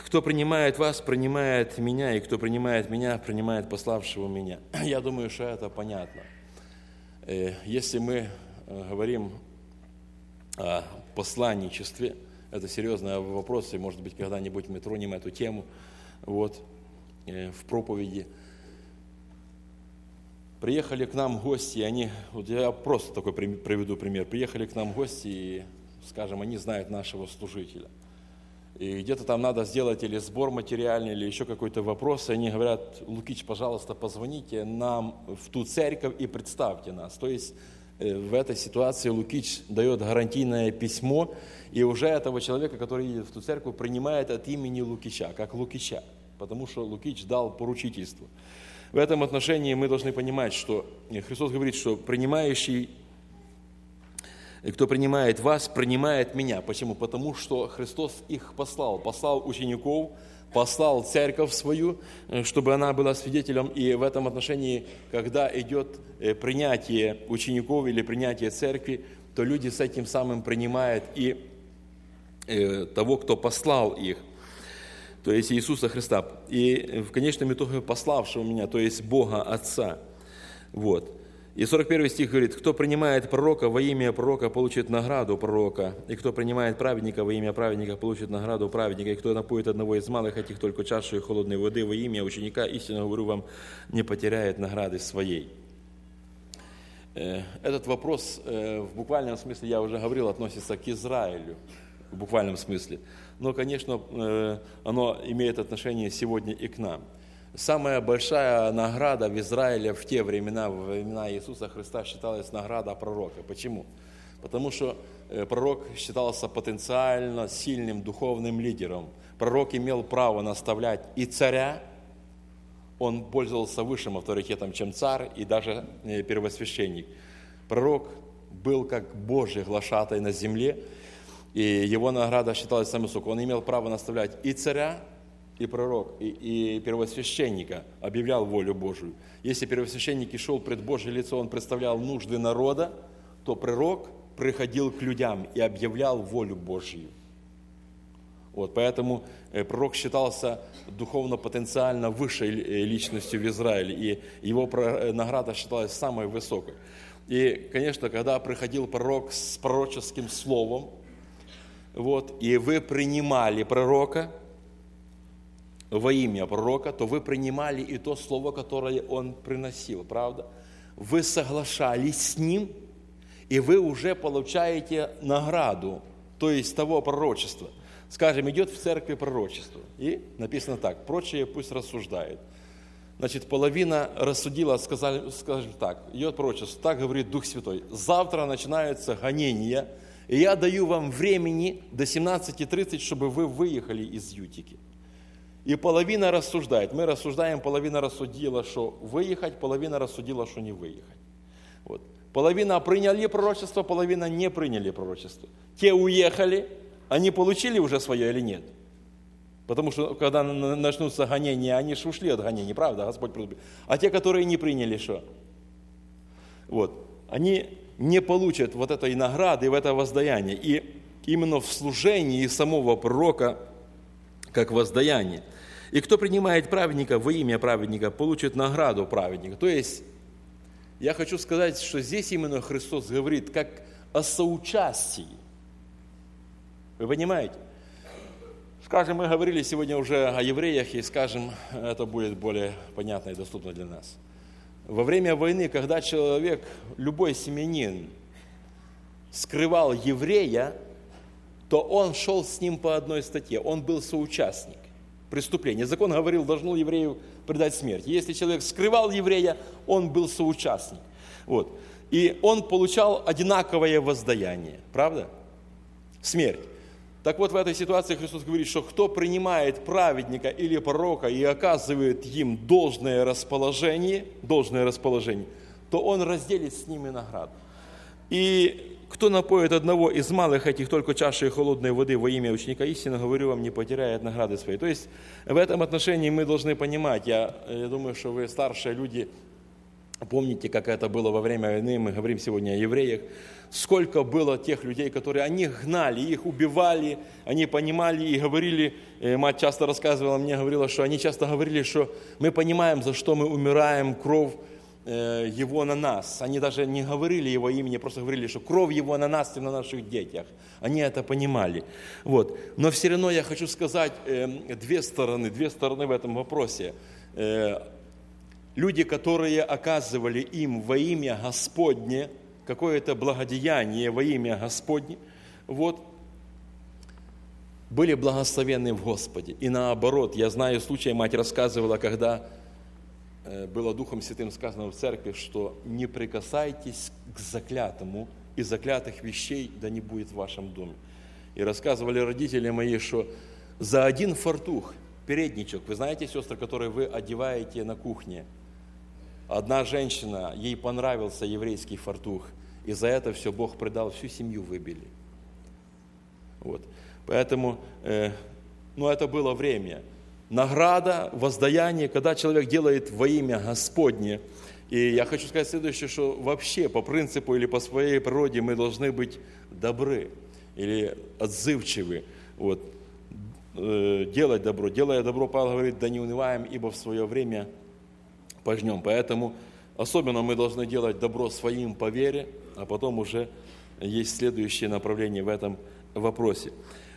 кто принимает вас, принимает меня, и кто принимает меня, принимает пославшего меня. Я думаю, что это понятно. Если мы говорим о посланничестве, это серьезный вопрос, и, может быть, когда-нибудь мы тронем эту тему в проповеди. Приехали к нам гости, я просто такой приведу пример. Приехали к нам гости, и, скажем, они знают нашего служителя. И где-то там надо сделать или сбор материальный, или еще какой-то вопрос, и они говорят: Лукич, пожалуйста, позвоните нам в ту церковь и представьте нас. То есть в этой ситуации Лукич дает гарантийное письмо, и уже этого человека, который едет в ту церковь, принимает от имени Лукича, как Лукича, потому что Лукич дал поручительство. В этом отношении мы должны понимать, что Христос говорит, что кто принимает вас, принимает меня. Почему? Потому что Христос их послал учеников, послал церковь свою, чтобы она была свидетелем. И в этом отношении, когда идет принятие учеников или принятие церкви, то люди с этим самым принимают и того, кто послал их, то есть Иисуса Христа. И в конечном итоге пославшего меня, то есть Бога Отца. И 41 стих говорит: кто принимает пророка во имя пророка, получит награду пророка, и кто принимает праведника во имя праведника, получит награду праведника, и кто напоит одного из малых этих только чашей холодной воды во имя ученика, истинно говорю вам, не потеряет награды своей. Этот вопрос в буквальном смысле, я уже говорил, относится к Израилю, в буквальном смысле. Но, конечно, оно имеет отношение сегодня и к нам. Самая большая награда в Израиле в те времена, во времена Иисуса Христа, считалась награда пророка. Почему? Потому что пророк считался потенциально сильным духовным лидером. Пророк имел право наставлять и царя, он пользовался высшим авторитетом, чем царь, и даже первосвященник. Пророк был как Божий глашатай на земле, и его награда считалась самой высокой. Он имел право наставлять и царя, и пророк, и первосвященника, объявлял волю Божию. Если первосвященник шел пред Божье лицо, он представлял нужды народа, то пророк приходил к людям и объявлял волю Божью. Поэтому пророк считался духовно-потенциально высшей личностью в Израиле, и его награда считалась самой высокой. И, конечно, когда приходил пророк с пророческим словом, и вы принимали пророка во имя пророка, то вы принимали и то слово, которое он приносил, правда? Вы соглашались с ним, и вы уже получаете награду, то есть того пророчества. Скажем, идет в церкви пророчество, и написано так: прочие пусть рассуждают. Значит, половина рассудила, скажем так, идет пророчество, так говорит Дух Святой: завтра начинаются гонения, и я даю вам времени до 17:30, чтобы вы выехали из Ютики. И половина рассуждает. Мы рассуждаем, половина рассудила, что выехать, половина рассудила, что не выехать. Половина приняли пророчество, половина не приняли пророчество. Те уехали, они получили уже свое или нет? Потому что, когда начнутся гонения, они же ушли от гонений, правда? Господь предупредил. А те, которые не приняли, что? Они не получат этой награды, это воздаяние. И именно в служении самого пророка, как воздаяние. И кто принимает праведника во имя праведника, получит награду праведника. То есть, я хочу сказать, что здесь именно Христос говорит как о соучастии. Вы понимаете? Скажем, мы говорили сегодня уже о евреях, и скажем, это будет более понятно и доступно для нас. Во время войны, когда человек, любой семьянин, скрывал еврея, то он шел с ним по одной статье, он был соучастник преступления. Закон говорил, должно еврею предать смерть. Если человек скрывал еврея, он был соучастник. И он получал одинаковое воздаяние, правда? Смерть. Так в этой ситуации Христос говорит, что кто принимает праведника или пророка и оказывает им должное расположение, то он разделит с ними награду. И кто напоит одного из малых этих только чашей холодной воды во имя ученика, истинно говорю вам, не потеряет награды своей. То есть в этом отношении мы должны понимать, я думаю, что вы старшие люди, Помните, как это было во время войны, мы говорим сегодня о евреях. Сколько было тех людей, которые они гнали, их убивали, они понимали и говорили, мать часто рассказывала мне, говорила, что они часто говорили, что мы понимаем, за что мы умираем, кровь Его на нас. Они даже не говорили Его имени, просто говорили, что кровь Его на нас и на наших детях. Они это понимали. Вот. Но все равно я хочу сказать две стороны в этом вопросе. Люди, которые оказывали им во имя Господне какое-то благодеяние во имя Господне, вот, были благословенны в Господе. И наоборот, я знаю случай, мать рассказывала, когда было Духом Святым сказано в церкви, что не прикасайтесь к заклятому, и заклятых вещей да не будет в вашем доме. И рассказывали родители мои, что за один фартух, передничок, вы знаете, сестры, которые вы одеваете на кухне, одна женщина, ей понравился еврейский фартух, и за это все Бог предал, всю семью выбили. Вот. Поэтому, это было время. Награда, воздаяние, когда человек делает во имя Господне. И я хочу сказать следующее, что вообще по принципу или по своей природе мы должны быть добры или отзывчивы. Вот. Делать добро. Делая добро, Павел говорит, да не унываем, ибо в свое время пожнем. Поэтому особенно мы должны делать добро своим по вере, а потом уже есть следующее направление в этом вопросе.